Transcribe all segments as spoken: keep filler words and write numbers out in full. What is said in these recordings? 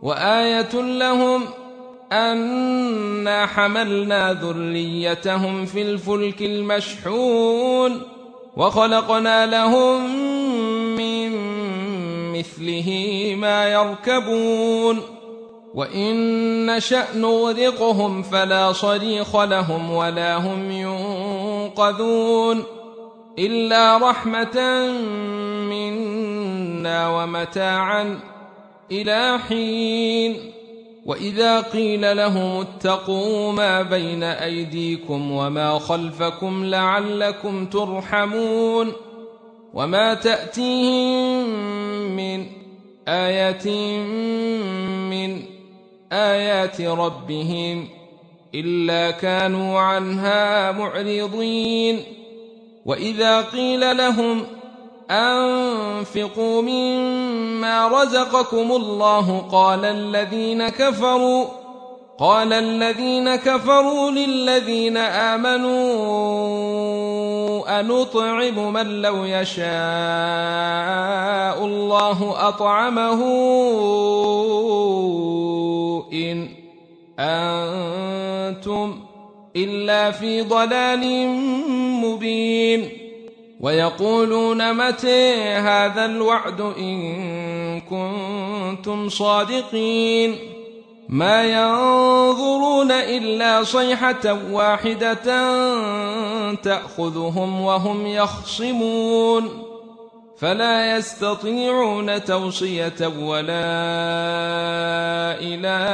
وآية لهم أنا حملنا ذريتهم في الفلك المشحون وخلقنا لهم من مثله ما يركبون وإن نشأ نغرقهم فلا صريخ لهم ولا هم ينقذون إلا رحمة منا ومتاعا إلى حين. وإذا قيل لهم اتقوا ما بين أيديكم وما خلفكم لعلكم ترحمون وما تأتيهم من آية من آيات ربهم إلا كانوا عنها معرضين. وإذا قيل لهم أنفقوا مما رزقكم الله قال الذين كفروا قال الذين كفروا للذين آمنوا أنطعم من لو يشاء الله أطعمه إن أنتم إلا في ضلال مبين. ويقولون متى هذا الوعد إن كنتم صادقين ما ينظرون إلا صيحة واحدة تأخذهم وهم يخصمون فلا يستطيعون توصية ولا إلى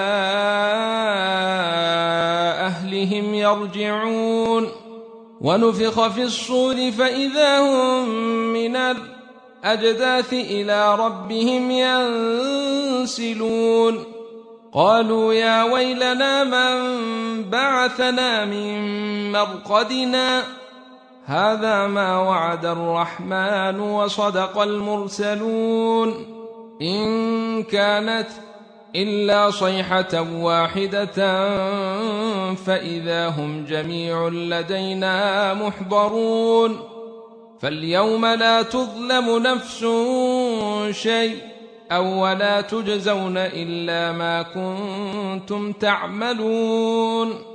أهلهم يرجعون. ونفخ في الصور فإذا هم من الأجداث إلى ربهم ينسلون قالوا يا ويلنا من بعثنا من مرقدنا هذا ما وعد الرحمن وصدق المرسلون إن كانت إلا صيحة واحدة فإذا هم جميع لدينا محضرون. فاليوم لا تظلم نفس شيء أو ولا تجزون إلا ما كنتم تعملون.